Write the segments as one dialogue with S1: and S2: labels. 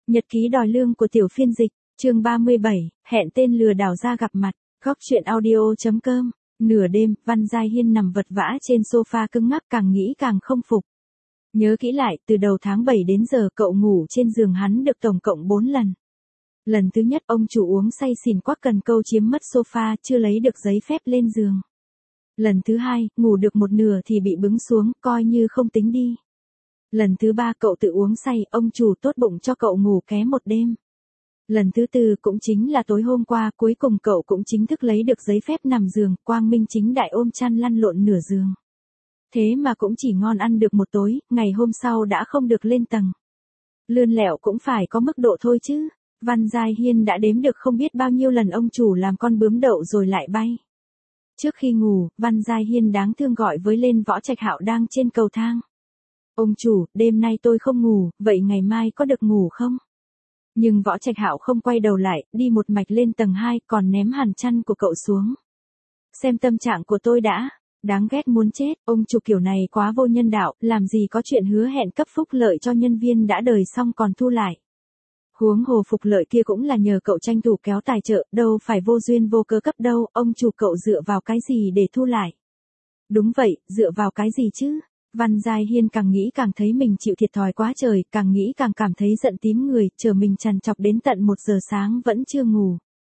S1: Nhật ký đòi lương của tiểu phiên dịch, chương 37, hẹn tên lừa đảo ra gặp mặt, góc chuyện audio.com. Nửa đêm, Văn Giai Hiên nằm vật vã trên sofa cứng ngắc, càng nghĩ càng không phục. Nhớ kỹ lại, từ đầu tháng 7 đến giờ cậu ngủ trên giường hắn được tổng cộng 4 lần. Lần thứ nhất ông chủ uống say xỉn quắc cần câu chiếm mất sofa, chưa lấy được giấy phép lên giường. Lần thứ hai, ngủ được một nửa thì bị bứng xuống, coi như không tính đi. Lần thứ ba cậu tự uống say, ông chủ tốt bụng cho cậu ngủ ké một đêm. Lần thứ tư cũng chính là tối hôm qua, cuối cùng cậu cũng chính thức lấy được giấy phép nằm giường, quang minh chính đại ôm chăn lăn lộn nửa giường. Thế mà cũng chỉ ngon ăn được một tối, ngày hôm sau đã không được lên tầng. Lươn lẹo cũng phải có mức độ thôi chứ. Văn Giai Hiên đã đếm được không biết bao nhiêu lần ông chủ làm con bướm đậu rồi lại bay. Trước khi ngủ, Văn Giai Hiên đáng thương gọi với lên Võ Trạch Hạo đang trên cầu thang. Ông chủ, đêm nay tôi không ngủ, vậy ngày mai có được ngủ không? Nhưng Võ Trạch Hạo không quay đầu lại, đi một mạch lên tầng 2, còn ném hẳn chăn của cậu xuống. Xem tâm trạng của tôi đã, đáng ghét muốn chết, ông chủ kiểu này quá vô nhân đạo, làm gì có chuyện hứa hẹn cấp phúc lợi cho nhân viên đã đời xong còn thu lại. Huống hồ phục lợi kia cũng là nhờ cậu tranh thủ kéo tài trợ, đâu phải vô duyên vô cớ cấp đâu, ông chủ cậu dựa vào cái gì để thu lại? Đúng vậy, dựa vào cái gì chứ? Văn Giai Hiên càng nghĩ càng thấy mình chịu thiệt thòi quá trời, càng nghĩ càng cảm thấy giận tím người, chờ mình trằn trọc đến tận 1 giờ sáng vẫn chưa ngủ.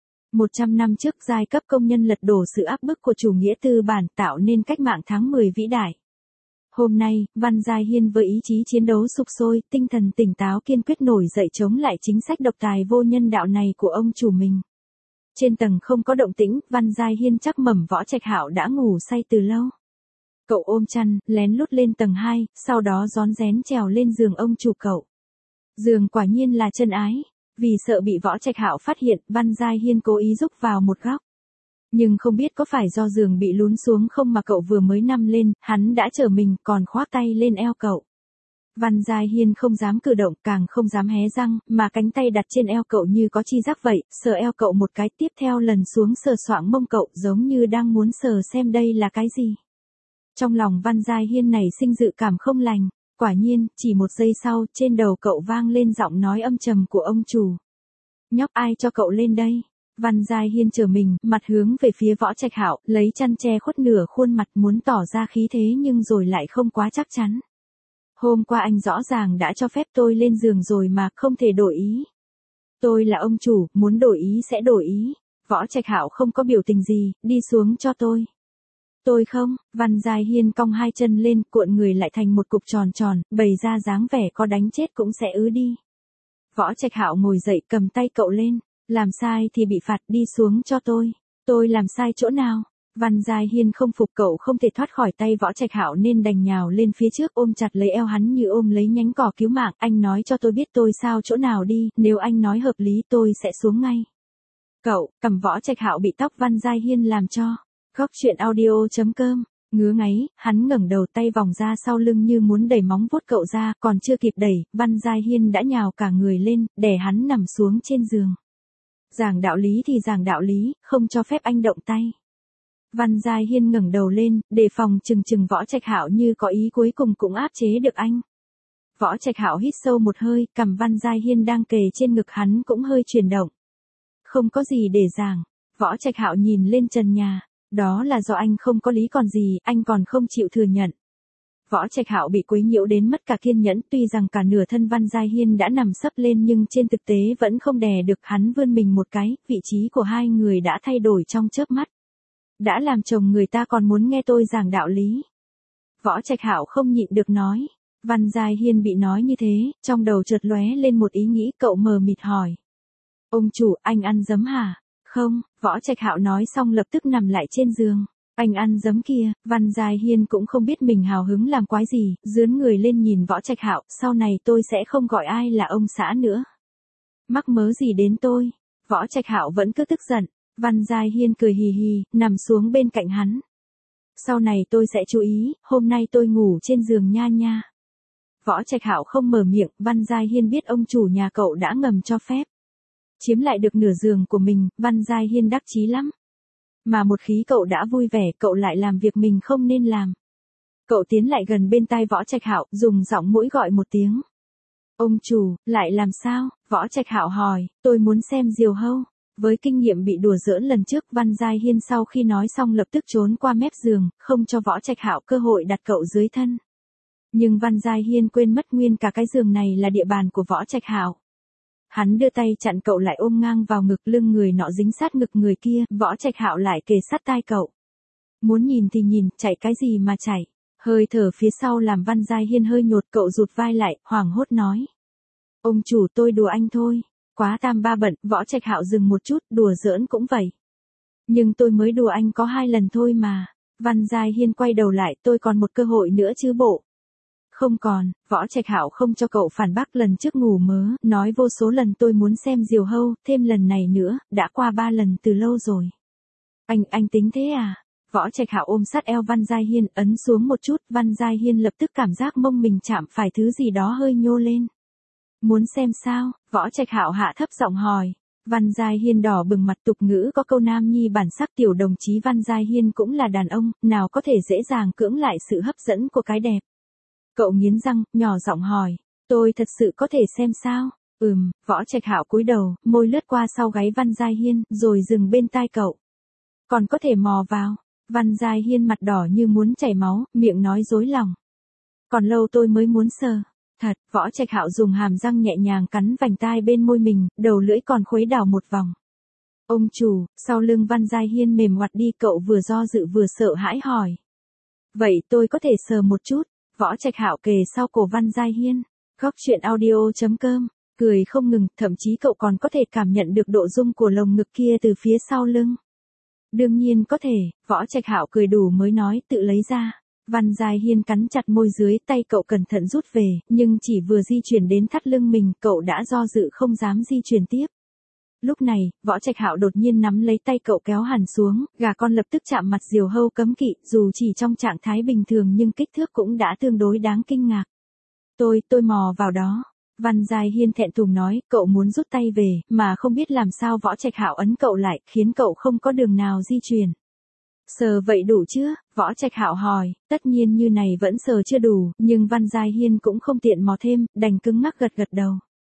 S1: 100 năm trước giai cấp công nhân lật đổ sự áp bức của chủ nghĩa tư bản, tạo nên cách mạng tháng 10 vĩ đại. Hôm nay, Văn Giai Hiên với ý chí chiến đấu sục sôi, tinh thần tỉnh táo kiên quyết nổi dậy chống lại chính sách độc tài vô nhân đạo này của ông chủ mình. Trên tầng không có động tĩnh, Văn Giai Hiên chắc mẩm Võ Trạch Hạo đã ngủ say từ lâu. Cậu ôm chăn, lén lút lên tầng 2, sau đó rón rén trèo lên giường ông chủ cậu. Giường quả nhiên là chân ái. Vì sợ bị Võ Trạch Hạo phát hiện, Văn Giai Hiên cố ý rúc vào một góc. Nhưng không biết có phải do giường bị lún xuống không mà cậu vừa mới nằm lên, hắn đã chở mình còn khoác tay lên eo cậu. Văn Giai Hiên không dám cử động, càng không dám hé răng, mà cánh tay đặt trên eo cậu như có chi giác vậy, sờ eo cậu một cái, tiếp theo lần xuống sờ soạng mông cậu, giống như đang muốn sờ xem đây là cái gì. Trong lòng Văn Giai Hiên này sinh dự cảm không lành, quả nhiên, chỉ 1 giây sau, trên đầu cậu vang lên giọng nói âm trầm của ông chủ. Nhóc ai cho cậu lên đây? Văn Giai Hiên trở mình, mặt hướng về phía Võ Trạch Hạo, lấy chăn che khuất nửa khuôn mặt muốn tỏ ra khí thế nhưng rồi lại không quá chắc chắn. Hôm qua anh rõ ràng đã cho phép tôi lên giường rồi mà, không thể đổi ý. Tôi là ông chủ, muốn đổi ý sẽ đổi ý. Võ Trạch Hạo không có biểu tình gì, đi xuống cho tôi. Tôi không, Văn Giai Hiên cong 2 chân lên, cuộn người lại thành một cục tròn tròn, bày ra dáng vẻ có đánh chết cũng sẽ ứ đi. Võ Trạch Hạo ngồi dậy cầm tay cậu lên, làm sai thì bị phạt, đi xuống cho tôi. Tôi làm sai chỗ nào? Văn Giai Hiên không phục, cậu không thể thoát khỏi tay Võ Trạch Hạo nên đành nhào lên phía trước ôm chặt lấy eo hắn như ôm lấy nhánh cỏ cứu mạng. Anh nói cho tôi biết tôi sao chỗ nào đi, nếu anh nói hợp lý tôi sẽ xuống ngay. Cậu, cầm Võ Trạch Hạo bị tóc Văn Giai Hiên làm cho. Góc chuyện audio.com, ngứa ngáy, hắn ngẩng đầu, tay vòng ra sau lưng như muốn đẩy móng vuốt cậu ra, còn chưa kịp đẩy, Văn Giai Hiên đã nhào cả người lên, đè hắn nằm xuống trên giường. Giảng đạo lý thì giảng đạo lý, không cho phép anh động tay. Văn Giai Hiên ngẩng đầu lên, đề phòng chừng Võ Trạch Hạo như có ý cuối cùng cũng áp chế được anh. Võ Trạch Hạo hít sâu một hơi, cằm Văn Giai Hiên đang kề trên ngực hắn cũng hơi chuyển động. Không có gì để giảng. Võ Trạch Hạo nhìn lên trần nhà. Đó là do anh không có lý còn gì, anh còn không chịu thừa nhận. Võ Trạch Hạo bị quấy nhiễu đến mất cả kiên nhẫn, tuy rằng cả nửa thân Văn Giai Hiên đã nằm sấp lên nhưng trên thực tế vẫn không đè được, hắn vươn mình một cái, vị trí của hai người đã thay đổi trong chớp mắt. Đã làm chồng người ta còn muốn nghe tôi giảng đạo lý. Võ Trạch Hạo không nhịn được nói. Văn Giai Hiên bị nói như thế, trong đầu chợt lóe lên một ý nghĩ, cậu mờ mịt hỏi. Ông chủ, anh ăn giấm hả? Không, Võ Trạch Hạo nói xong lập tức nằm lại trên giường. Anh ăn giấm kia, Văn Giai Hiên cũng không biết mình hào hứng làm quái gì, dướn người lên nhìn Võ Trạch Hạo, sau này tôi sẽ không gọi ai là ông xã nữa. Mắc mớ gì đến tôi? Võ Trạch Hạo vẫn cứ tức giận. Văn Giai Hiên cười hì hì, nằm xuống bên cạnh hắn. Sau này tôi sẽ chú ý, hôm nay tôi ngủ trên giường nha nha. Võ Trạch Hạo không mở miệng, Văn Giai Hiên biết ông chủ nhà cậu đã ngầm cho phép. Chiếm lại được nửa giường của mình, Văn Giai Hiên đắc chí lắm. Mà một khí cậu đã vui vẻ, cậu lại làm việc mình không nên làm. Cậu tiến lại gần bên tai Võ Trạch Hạo, dùng giọng mũi gọi một tiếng. Ông chủ, lại làm sao? Võ Trạch Hạo hỏi, tôi muốn xem diều hâu. Với kinh nghiệm bị đùa giỡn lần trước, Văn Giai Hiên sau khi nói xong lập tức trốn qua mép giường, không cho Võ Trạch Hạo cơ hội đặt cậu dưới thân. Nhưng Văn Giai Hiên quên mất nguyên cả cái giường này là địa bàn của Võ Trạch Hạo. Hắn đưa tay chặn cậu lại ôm ngang vào ngực, lưng người nọ dính sát ngực người kia, Võ Trạch Hạo lại kề sát tai cậu. Muốn nhìn thì nhìn, chạy cái gì mà chạy. Hơi thở phía sau làm Văn Giai Hiên hơi nhột, cậu rụt vai lại, hoảng hốt nói. Ông chủ, tôi đùa anh thôi. Quá tam ba bận. Võ Trạch Hạo dừng một chút, đùa giỡn cũng vậy. Nhưng tôi mới đùa anh có 2 lần thôi mà. Văn Giai Hiên quay đầu lại, tôi còn một cơ hội nữa chứ bộ. Không còn. Võ Trạch Hạo không cho cậu phản bác lần trước ngủ mớ, nói vô số lần tôi muốn xem diều hâu, thêm lần này nữa, đã qua 3 lần từ lâu rồi. Anh tính thế à? Võ Trạch Hạo ôm sát eo Văn Giai Hiên, ấn xuống một chút, Văn Giai Hiên lập tức cảm giác mông mình chạm phải thứ gì đó hơi nhô lên. Muốn xem sao? Võ Trạch Hạo hạ thấp giọng hỏi. Văn Giai Hiên đỏ bừng mặt, tục ngữ có câu nam nhi bản sắc, tiểu đồng chí Văn Giai Hiên cũng là đàn ông, nào có thể dễ dàng cưỡng lại sự hấp dẫn của cái đẹp. Cậu nghiến răng, nhỏ giọng hỏi, tôi thật sự có thể xem sao? Võ Trạch Hạo cúi đầu, môi lướt qua sau gáy Văn Giai Hiên, rồi dừng bên tai cậu. Còn có thể mò vào. Văn Giai Hiên mặt đỏ như muốn chảy máu, miệng nói dối lòng. Còn lâu tôi mới muốn sờ. Thật, Võ Trạch Hạo dùng hàm răng nhẹ nhàng cắn vành tai bên môi mình, đầu lưỡi còn khuấy đảo một vòng. Ông chủ, sau lưng Văn Giai Hiên mềm ngoặt đi, cậu vừa do dự vừa sợ hãi hỏi. Vậy tôi có thể sờ một chút? Võ Trạch Hạo kề sau cổ Văn Giai Hiên. Góc truyện audio.com, cười không ngừng, thậm chí cậu còn có thể cảm nhận được độ rung của lồng ngực kia từ phía sau lưng. Đương nhiên có thể, Võ Trạch Hạo cười đủ mới nói, tự lấy ra. Văn Giai Hiên cắn chặt môi dưới, tay cậu cẩn thận rút về, nhưng chỉ vừa di chuyển đến thắt lưng mình, cậu đã do dự không dám di chuyển tiếp. Lúc này, Võ Trạch Hạo đột nhiên nắm lấy tay cậu kéo hẳn xuống, gà con lập tức chạm mặt diều hâu cấm kỵ, dù chỉ trong trạng thái bình thường nhưng kích thước cũng đã tương đối đáng kinh ngạc. Tôi mò vào đó. Văn Giai Hiên thẹn thùng nói, cậu muốn rút tay về, mà không biết làm sao Võ Trạch Hạo ấn cậu lại, khiến cậu không có đường nào di chuyển. Sờ vậy đủ chưa? Võ Trạch Hạo hỏi, tất nhiên như này vẫn sờ chưa đủ, nhưng Văn Giai Hiên cũng không tiện mò thêm, đành cứng ngắc gật gật đầu.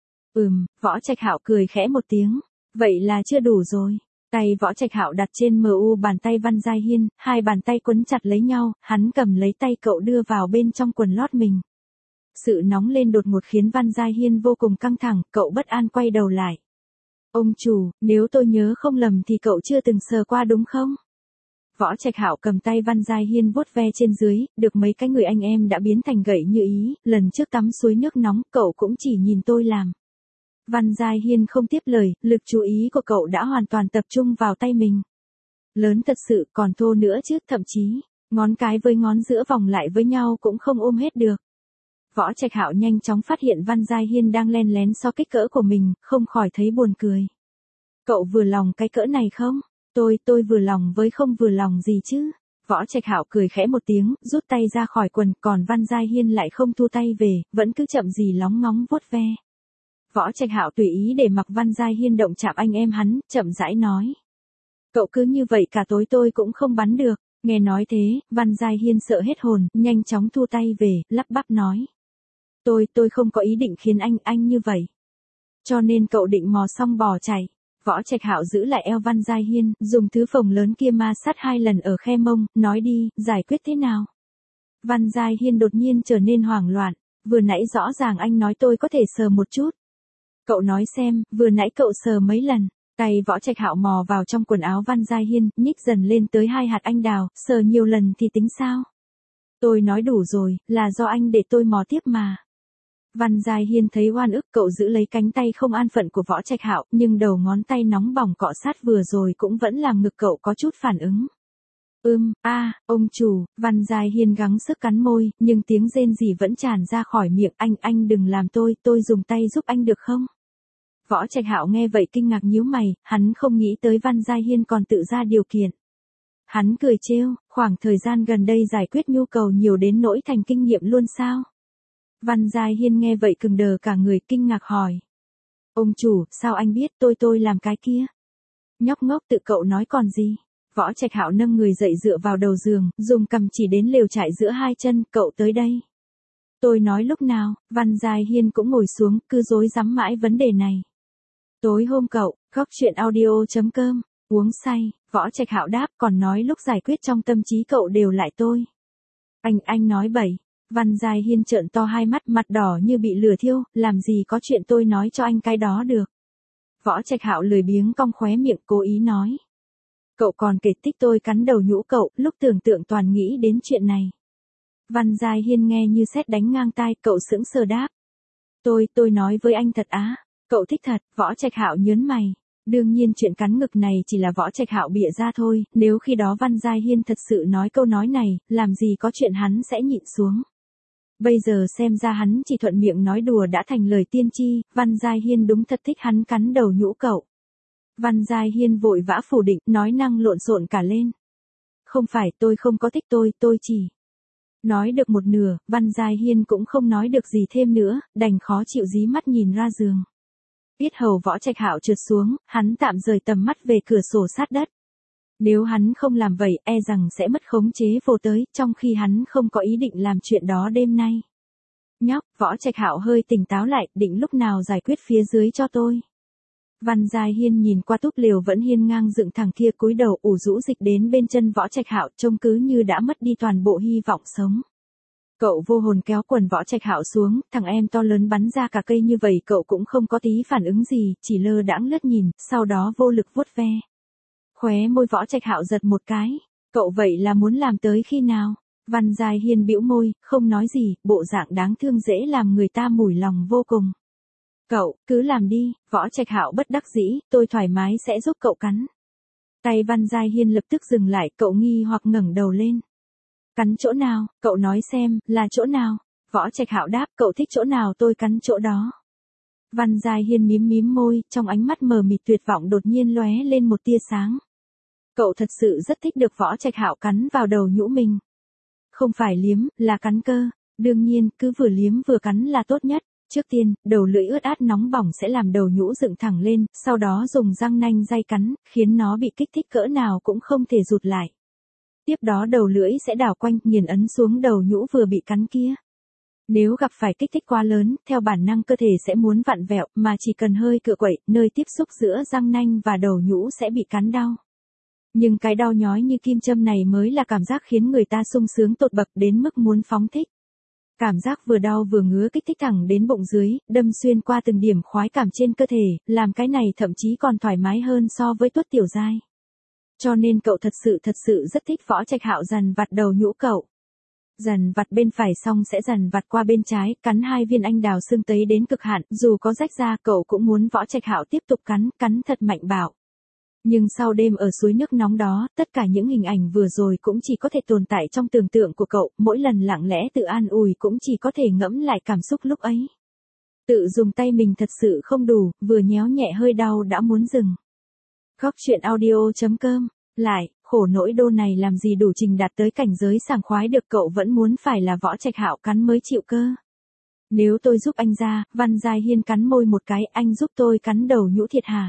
S1: Võ Trạch Hạo cười khẽ một tiếng, vậy là chưa đủ rồi. Tay Võ Trạch Hạo đặt trên mu bàn tay Văn Giai Hiên, 2 bàn tay quấn chặt lấy nhau, hắn cầm lấy tay cậu đưa vào bên trong quần lót mình. Sự nóng lên đột ngột khiến Văn Giai Hiên vô cùng căng thẳng, cậu bất an quay đầu lại. Ông chủ, nếu tôi nhớ không lầm thì cậu chưa từng sờ qua đúng không? Võ Trạch Hạo cầm tay Văn Giai Hiên vuốt ve trên dưới, được mấy cái người anh em đã biến thành gậy như ý, lần trước tắm suối nước nóng, cậu cũng chỉ nhìn tôi làm. Văn Giai Hiên không tiếp lời, lực chú ý của cậu đã hoàn toàn tập trung vào tay mình. Lớn thật sự, còn thô nữa chứ, thậm chí, ngón cái với ngón giữa vòng lại với nhau cũng không ôm hết được. Võ Trạch Hạo nhanh chóng phát hiện Văn Giai Hiên đang len lén so kích cỡ của mình, không khỏi thấy buồn cười. Cậu vừa lòng cái cỡ này không? Tôi vừa lòng với không vừa lòng gì chứ? Võ Trạch Hạo cười khẽ một tiếng, rút tay ra khỏi quần, còn Văn Giai Hiên lại không thu tay về, vẫn cứ chậm gì lóng ngóng vuốt ve. Võ Trạch Hạo tùy ý để mặc Văn Giai Hiên động chạm anh em hắn, chậm rãi nói. Cậu cứ như vậy cả tối tôi cũng không bắn được. Nghe nói thế, Văn Giai Hiên sợ hết hồn, nhanh chóng thu tay về, lắp bắp nói. Tôi không có ý định khiến anh như vậy. Cho nên cậu định mò xong bỏ chạy. Võ Trạch Hạo giữ lại eo Văn Giai Hiên, dùng thứ phồng lớn kia ma sát 2 lần ở khe mông, nói đi, giải quyết thế nào? Văn Giai Hiên đột nhiên trở nên hoảng loạn, vừa nãy rõ ràng anh nói tôi có thể sờ một chút. Cậu nói xem, vừa nãy cậu sờ mấy lần? Tay Võ Trạch Hạo mò vào trong quần áo Văn Giai Hiên, nhích dần lên tới 2 hạt anh đào, sờ nhiều lần thì tính sao? Tôi nói đủ rồi, là do anh để tôi mò tiếp mà. Văn Giai Hiên thấy oan ức, cậu giữ lấy cánh tay không an phận của Võ Trạch Hạo, nhưng đầu ngón tay nóng bỏng cọ sát vừa rồi cũng vẫn làm ngực cậu có chút phản ứng. Ông chủ, Văn Giai Hiên gắng sức cắn môi, nhưng tiếng rên rỉ vẫn tràn ra khỏi miệng, anh đừng làm tôi dùng tay giúp anh được không? Võ Trạch Hạo nghe vậy kinh ngạc nhíu mày, hắn không nghĩ tới Văn Giai Hiên còn tự ra điều kiện. Hắn cười trêu, khoảng thời gian gần đây giải quyết nhu cầu nhiều đến nỗi thành kinh nghiệm luôn sao? Văn Giai Hiên nghe vậy cứng đờ cả người, kinh ngạc hỏi. Ông chủ, sao anh biết tôi làm cái kia? Nhóc ngốc, tự cậu nói còn gì? Võ Trạch Hạo nâng người dậy dựa vào đầu giường, dùng cằm chỉ đến lều trại giữa 2 chân, cậu tới đây. Tôi nói lúc nào, Văn Giai Hiên cũng ngồi xuống, cứ rối rắm mãi vấn đề này. Tối hôm cậu, góc chuyện audio.com, uống say, Võ Trạch Hạo đáp, còn nói lúc giải quyết trong tâm trí cậu đều lại tôi. Anh nói bậy. Văn Giai Hiên trợn to hai mắt, mặt đỏ như bị lửa thiêu, làm gì có chuyện tôi nói cho anh cái đó được. Võ Trạch Hạo lười biếng cong khóe miệng, cố ý nói. Cậu còn kể tích tôi cắn đầu nhũ cậu, lúc tưởng tượng toàn nghĩ đến chuyện này. Văn Giai Hiên nghe như sét đánh ngang tai, cậu sững sờ đáp. Tôi nói với anh thật á, cậu thích thật. Võ Trạch Hạo nhớn mày. Đương nhiên chuyện cắn ngực này chỉ là Võ Trạch Hạo bịa ra thôi, nếu khi đó Văn Giai Hiên thật sự nói câu nói này, làm gì có chuyện hắn sẽ nhịn xuống. Bây giờ xem ra hắn chỉ thuận miệng nói đùa đã thành lời tiên tri, Văn Giai Hiên đúng thật thích hắn cắn đầu nhũ cậu. Văn Giai Hiên vội vã phủ định, nói năng lộn xộn cả lên. Không phải, tôi không có thích tôi chỉ. Nói được một nửa, Văn Giai Hiên cũng không nói được gì thêm nữa, đành khó chịu dí mắt nhìn ra giường. Yết hầu Võ Trạch Hạo trượt xuống, hắn tạm rời tầm mắt về cửa sổ sát đất. Nếu hắn không làm vậy, e rằng sẽ mất khống chế vô tới, trong khi hắn không có ý định làm chuyện đó đêm nay. Nhóc, Võ Trạch Hạo hơi tỉnh táo lại, định lúc nào giải quyết phía dưới cho tôi. Văn Giai Hiên nhìn qua túp lều vẫn hiên ngang dựng thẳng kia, cúi đầu ủ rũ dịch đến bên chân Võ Trạch Hạo, trông cứ như đã mất đi toàn bộ hy vọng sống. Cậu vô hồn kéo quần Võ Trạch Hạo xuống, thằng em to lớn bắn ra cả cây như vậy cậu cũng không có tí phản ứng gì, chỉ lơ đãng lướt nhìn, sau đó vô lực vuốt ve. Khóe môi Võ Trạch Hạo giật một cái. Cậu vậy là muốn làm tới khi nào? Văn Giai Hiên bĩu môi, không nói gì, bộ dạng đáng thương dễ làm người ta mủi lòng vô cùng. Cậu, cứ làm đi. Võ Trạch Hạo bất đắc dĩ, tôi thoải mái sẽ giúp cậu cắn. Tay Văn Giai Hiên lập tức dừng lại, cậu nghi hoặc ngẩng đầu lên. Cắn chỗ nào, cậu nói xem, là chỗ nào? Võ Trạch Hạo đáp, cậu thích chỗ nào tôi cắn chỗ đó. Văn Giai Hiên mím môi, trong ánh mắt mờ mịt tuyệt vọng đột nhiên lóe lên một tia sáng. Cậu thật sự rất thích được Võ Trạch Hạo cắn vào đầu nhũ mình. Không phải liếm, là cắn cơ. Đương nhiên, cứ vừa liếm vừa cắn là tốt nhất. Trước tiên, đầu lưỡi ướt át nóng bỏng sẽ làm đầu nhũ dựng thẳng lên, sau đó dùng răng nanh day cắn, khiến nó bị kích thích cỡ nào cũng không thể rụt lại. Tiếp đó đầu lưỡi sẽ đảo quanh, nghiền ấn xuống đầu nhũ vừa bị cắn kia. Nếu gặp phải kích thích quá lớn, theo bản năng cơ thể sẽ muốn vặn vẹo, mà chỉ cần hơi cựa quậy, nơi tiếp xúc giữa răng nanh và đầu nhũ sẽ bị cắn đau. Nhưng cái đau nhói như kim châm này mới là cảm giác khiến người ta sung sướng tột bậc đến mức muốn phóng thích. Cảm giác vừa đau vừa ngứa kích thích thẳng đến bụng dưới, đâm xuyên qua từng điểm khoái cảm trên cơ thể, làm cái này thậm chí còn thoải mái hơn so với tuốt tiểu giai. Cho nên cậu thật sự rất thích Võ Trạch Hạo dằn vặt đầu nhũ cậu. Dằn vặt bên phải xong sẽ dằn vặt qua bên trái, cắn 2 viên anh đào xương tấy đến cực hạn, dù có rách ra cậu cũng muốn Võ Trạch Hạo tiếp tục cắn thật mạnh bạo. Nhưng sau đêm ở suối nước nóng đó, tất cả những hình ảnh vừa rồi cũng chỉ có thể tồn tại trong tưởng tượng của cậu, mỗi lần lặng lẽ tự an ủi cũng chỉ có thể ngẫm lại cảm xúc lúc ấy. Tự dùng tay mình thật sự không đủ, vừa nhéo nhẹ hơi đau đã muốn dừng. Góc chuyện audio.com. Lại, khổ nỗi đô này làm gì đủ trình đạt tới cảnh giới sảng khoái được, cậu vẫn muốn phải là Võ Trạch Hạo cắn mới chịu cơ. Nếu tôi giúp anh ra, Văn Giai Hiên cắn môi một cái, anh giúp tôi cắn đầu nhũ thiệt hả?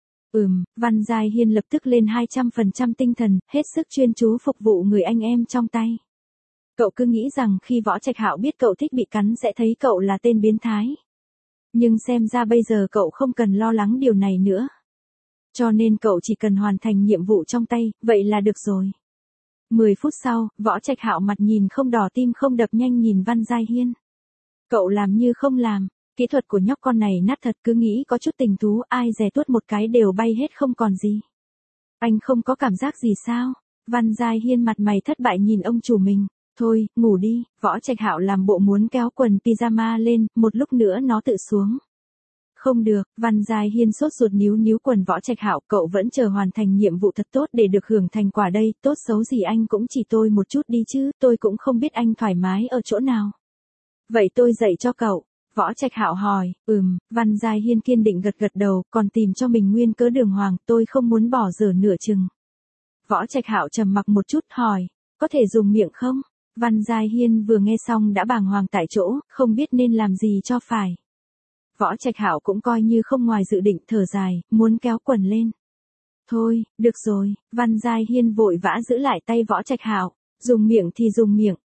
S1: Văn Giai Hiên lập tức lên 200% tinh thần, hết sức chuyên chú phục vụ người anh em trong tay. Cậu cứ nghĩ rằng khi Võ Trạch Hạo biết cậu thích bị cắn sẽ thấy cậu là tên biến thái. Nhưng xem ra bây giờ cậu không cần lo lắng điều này nữa. Cho nên cậu chỉ cần hoàn thành nhiệm vụ trong tay, vậy là được rồi. 10 phút sau, Võ Trạch Hạo mặt nhìn không đỏ tim không đập nhanh nhìn Văn Giai Hiên. Cậu làm như không làm. Kỹ thuật của nhóc con này nát thật, cứ nghĩ có chút tình thú, ai dè tuốt một cái đều bay hết không còn gì. Anh không có cảm giác gì sao? Văn Giai Hiên mặt mày thất bại nhìn ông chủ mình. Thôi, ngủ đi. Võ Trạch Hạo làm bộ muốn kéo quần pyjama lên, một lúc nữa nó tự xuống. Không được, Văn Giai Hiên sốt ruột níu quần Võ Trạch Hạo, cậu vẫn chờ hoàn thành nhiệm vụ thật tốt để được hưởng thành quả đây, tốt xấu gì anh cũng chỉ tôi một chút đi chứ, tôi cũng không biết anh thoải mái ở chỗ nào. Vậy tôi dạy cho cậu. Võ Trạch Hạo hỏi. Văn Giai Hiên kiên định gật đầu, còn tìm cho mình nguyên cớ đường hoàng, tôi không muốn bỏ dở nửa chừng. Võ Trạch Hạo trầm mặc một chút hỏi, có thể dùng miệng không? Văn Giai Hiên vừa nghe xong đã bàng hoàng tại chỗ, không biết nên làm gì cho phải. Võ Trạch Hạo cũng coi như không ngoài dự định, thở dài, muốn kéo quần lên. Thôi, được rồi. Văn Giai Hiên vội vã giữ lại tay Võ Trạch Hạo, dùng miệng thì dùng miệng.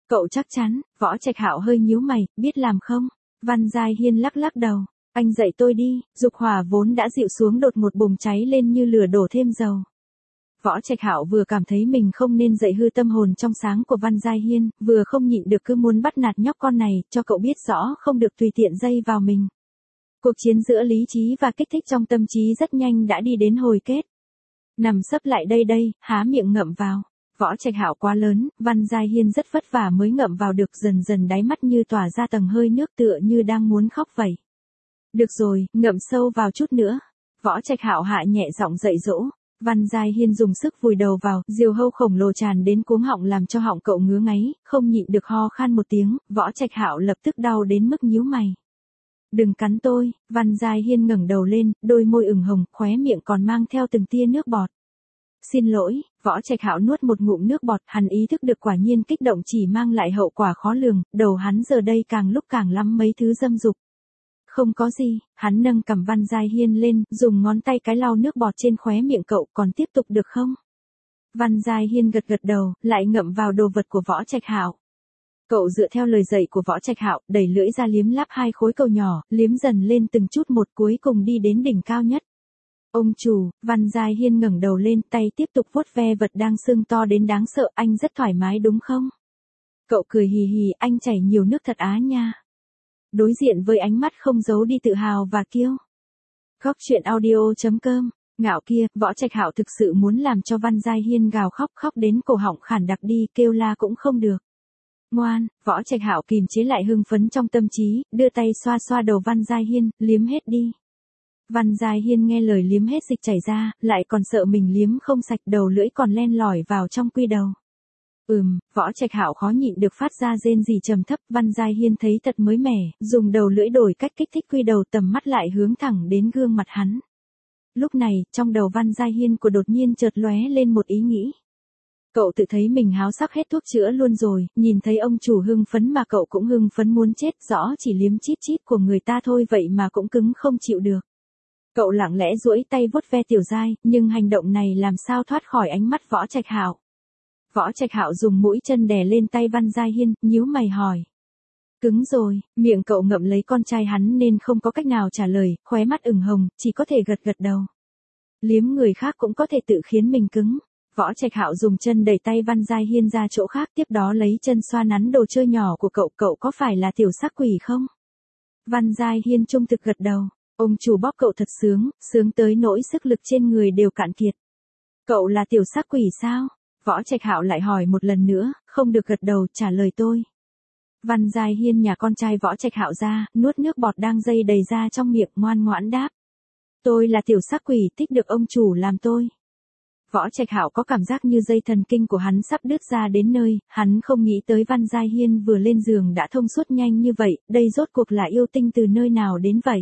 S1: Cậu chắc chắn? Võ Trạch Hạo hơi nhíu mày, biết làm không? Văn Giai Hiên lắc lắc đầu. Anh dạy tôi đi, dục hỏa vốn đã dịu xuống đột ngột bùng cháy lên như lửa đổ thêm dầu. Võ Trạch Hạo vừa cảm thấy mình không nên dạy hư tâm hồn trong sáng của Văn Giai Hiên, vừa không nhịn được cứ muốn bắt nạt nhóc con này, cho cậu biết rõ không được tùy tiện dây vào mình. Cuộc chiến giữa lý trí và kích thích trong tâm trí rất nhanh đã đi đến hồi kết. Nằm sấp lại đây, há miệng ngậm vào. Võ Trạch Hạo quá lớn, Văn Giai Hiên rất vất vả mới ngậm vào được, dần dần đáy mắt như tỏa ra tầng hơi nước tựa như đang muốn khóc vậy. Được rồi, ngậm sâu vào chút nữa. Võ Trạch Hạo hạ nhẹ giọng dạy dỗ. Văn Giai Hiên dùng sức vùi đầu vào, diều hâu khổng lồ tràn đến cuống họng làm cho họng cậu ngứa ngáy, không nhịn được ho khan một tiếng, Võ Trạch Hạo lập tức đau đến mức nhíu mày. Đừng cắn tôi, Văn Giai Hiên ngẩng đầu lên, đôi môi ửng hồng, khóe miệng còn mang theo từng tia nước bọt. Xin lỗi, Võ Trạch Hạo nuốt một ngụm nước bọt, hắn ý thức được quả nhiên kích động chỉ mang lại hậu quả khó lường, đầu hắn giờ đây càng lúc càng lắm mấy thứ dâm dục. Không có gì, hắn nâng cằm Văn Giai Hiên lên, dùng ngón tay cái lau nước bọt trên khóe miệng cậu, còn tiếp tục được không? Văn Giai Hiên gật gật đầu, lại ngậm vào đồ vật của Võ Trạch Hạo. Cậu dựa theo lời dạy của Võ Trạch Hạo, đẩy lưỡi ra liếm láp hai khối cầu nhỏ, liếm dần lên từng chút một, cuối cùng đi đến đỉnh cao nhất. Ông chủ, Văn Giai Hiên ngẩng đầu lên, tay tiếp tục vuốt ve vật đang sưng to đến đáng sợ, anh rất thoải mái đúng không? Cậu cười hì hì, anh chảy nhiều nước thật á nha. Đối diện với ánh mắt không giấu đi tự hào và kiêu. Góc truyện audio.com, ngạo kia, Võ Trạch Hạo thực sự muốn làm cho Văn Giai Hiên gào khóc đến cổ họng khản đặc đi, kêu la cũng không được. Ngoan, Võ Trạch Hạo kìm chế lại hưng phấn trong tâm trí, đưa tay xoa xoa đầu Văn Giai Hiên, liếm hết đi. Văn Giai Hiên nghe lời liếm hết dịch chảy ra, lại còn sợ mình liếm không sạch, đầu lưỡi còn len lỏi vào trong quy đầu. Võ Trạch Hạo khó nhịn được phát ra rên rỉ trầm thấp, Văn Giai Hiên thấy thật mới mẻ, dùng đầu lưỡi đổi cách kích thích quy đầu, tầm mắt lại hướng thẳng đến gương mặt hắn. Lúc này, trong đầu Văn Giai Hiên của đột nhiên chợt lóe lên một ý nghĩ. Cậu tự thấy mình háo sắc hết thuốc chữa luôn rồi, nhìn thấy ông chủ hưng phấn mà cậu cũng hưng phấn muốn chết, rõ chỉ liếm chít chít của người ta thôi vậy mà cũng cứng không chịu được. Cậu lặng lẽ duỗi tay vuốt ve Tiểu Giai, nhưng hành động này làm sao thoát khỏi ánh mắt Võ Trạch Hạo. Võ Trạch Hạo dùng mũi chân đè lên tay Văn Giai Hiên, nhíu mày hỏi. Cứng rồi, miệng cậu ngậm lấy con trai hắn nên không có cách nào trả lời, khóe mắt ửng hồng, chỉ có thể gật gật đầu. Liếm người khác cũng có thể tự khiến mình cứng. Võ Trạch Hạo dùng chân đẩy tay Văn Giai Hiên ra chỗ khác, tiếp đó lấy chân xoa nắn đồ chơi nhỏ của cậu, cậu có phải là tiểu sắc quỷ không? Văn Giai Hiên trung thực gật đầu, ông chủ bóp cậu thật sướng tới nỗi sức lực trên người đều cạn kiệt. Cậu là tiểu sắc quỷ sao? Võ Trạch Hạo lại hỏi một lần nữa, không được gật đầu, trả lời tôi. Văn Giai Hiên nhà con trai Võ Trạch Hạo ra, nuốt nước bọt đang dây đầy ra trong miệng, ngoan ngoãn đáp. Tôi là tiểu sắc quỷ, thích được ông chủ làm tôi. Võ Trạch Hạo có cảm giác như dây thần kinh của hắn sắp đứt ra đến nơi, hắn không nghĩ tới Văn Giai Hiên vừa lên giường đã thông suốt nhanh như vậy, đây rốt cuộc là yêu tinh từ nơi nào đến vậy?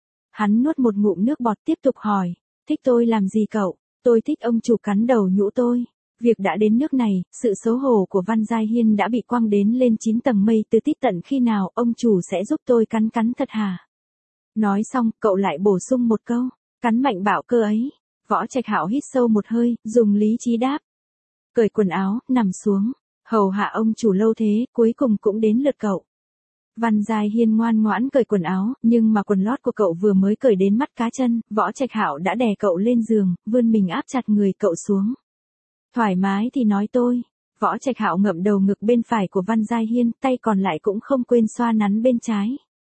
S1: Hắn nuốt một ngụm nước bọt tiếp tục hỏi, thích tôi làm gì cậu? Tôi thích ông chủ cắn đầu nhũ tôi. Việc đã đến nước này, sự xấu hổ của Văn Giai Hiên đã bị quăng đến lên 9 tầng mây, từ tít tận khi nào ông chủ sẽ giúp tôi cắn thật hả? Nói xong, cậu lại bổ sung một câu, cắn mạnh bạo cơ ấy. Võ Trạch Hạo hít sâu một hơi, dùng lý trí đáp. Cởi quần áo, nằm xuống, hầu hạ ông chủ lâu thế, cuối cùng cũng đến lượt cậu. Văn Giai Hiên ngoan ngoãn cởi quần áo, nhưng mà quần lót của cậu vừa mới cởi đến mắt cá chân, Võ Trạch Hạo đã đè cậu lên giường, vươn mình áp chặt người cậu xuống. Thoải mái thì nói tôi. Võ Trạch Hạo ngậm đầu ngực bên phải của Văn Giai Hiên, tay còn lại cũng không quên xoa nắn bên trái.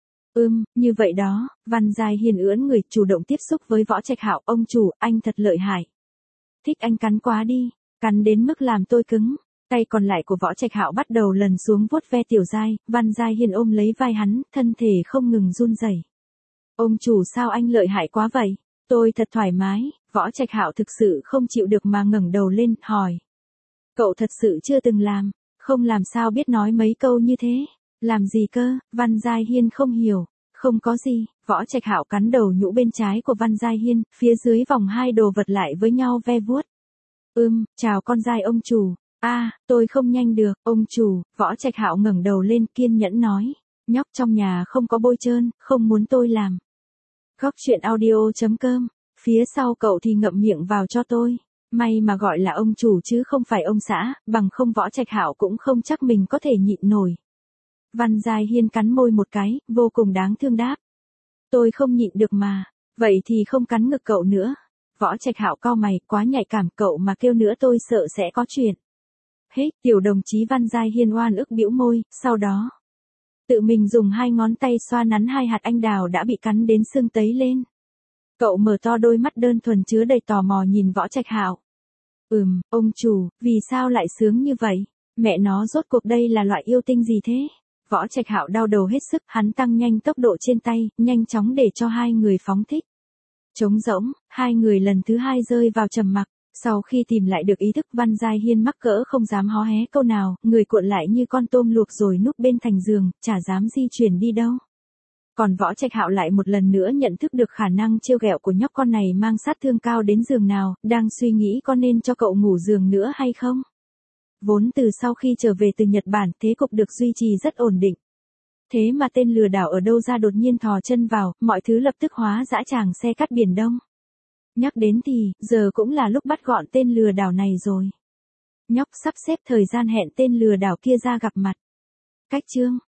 S1: Như vậy đó, Văn Giai Hiên ưỡn người, chủ động tiếp xúc với Võ Trạch Hạo, ông chủ, anh thật lợi hại. Thích anh cắn quá đi, cắn đến mức làm tôi cứng. Tay còn lại của Võ Trạch Hạo bắt đầu lần xuống vuốt ve Tiểu Giai, Văn Giai Hiên ôm lấy vai hắn, thân thể không ngừng run rẩy. Ông chủ sao anh lợi hại quá vậy? Tôi thật thoải mái. Võ Trạch Hạo thực sự không chịu được mà ngẩng đầu lên, hỏi. Cậu thật sự chưa từng làm, không làm sao biết nói mấy câu như thế. Làm gì cơ? Văn Giai Hiên không hiểu. Không có gì, Võ Trạch Hạo cắn đầu nhũ bên trái của Văn Giai Hiên, phía dưới vòng hai đồ vật lại với nhau ve vuốt. Chào con Giai ông chủ. Tôi không nhanh được, ông chủ. Võ Trạch Hạo ngẩng đầu lên kiên nhẫn nói. Nhóc trong nhà không có bôi trơn, không muốn tôi làm. Góc truyện audio.com. Phía sau cậu thì ngậm miệng vào cho tôi. May mà gọi là ông chủ chứ không phải ông xã, bằng không Võ Trạch Hạo cũng không chắc mình có thể nhịn nổi. Văn Giai Hiên cắn môi một cái, vô cùng đáng thương đáp. Tôi không nhịn được mà, vậy thì không cắn ngực cậu nữa. Võ Trạch Hạo cau mày, quá nhạy cảm, cậu mà kêu nữa tôi sợ sẽ có chuyện. Hết, tiểu đồng chí Văn Giai Hiên oan ức bĩu môi, sau đó tự mình dùng 2 ngón tay xoa nắn 2 hạt anh đào đã bị cắn đến sưng tấy lên. Cậu mở to đôi mắt đơn thuần chứa đầy tò mò nhìn Võ Trạch Hạo. Ông chủ, vì sao lại sướng như vậy? Mẹ nó rốt cuộc đây là loại yêu tinh gì thế? Võ Trạch Hạo đau đầu hết sức, hắn tăng nhanh tốc độ trên tay, nhanh chóng để cho 2 người phóng thích. Trống rỗng, 2 người lần thứ 2 rơi vào trầm mặc. Sau khi tìm lại được ý thức, Văn Giai Hiên mắc cỡ không dám hó hé câu nào, người cuộn lại như con tôm luộc rồi núp bên thành giường, chả dám di chuyển đi đâu. Còn Võ Trạch Hạo lại một lần nữa nhận thức được khả năng trêu ghẹo của nhóc con này mang sát thương cao đến giường nào, đang suy nghĩ có nên cho cậu ngủ giường nữa hay không. Vốn từ sau khi trở về từ Nhật Bản, thế cục được duy trì rất ổn định. Thế mà tên lừa đảo ở đâu ra đột nhiên thò chân vào, mọi thứ lập tức hóa dã tràng xe cắt biển Đông. Nhắc đến thì, giờ cũng là lúc bắt gọn tên lừa đảo này rồi. Nhóc sắp xếp thời gian hẹn tên lừa đảo kia ra gặp mặt. Cách chương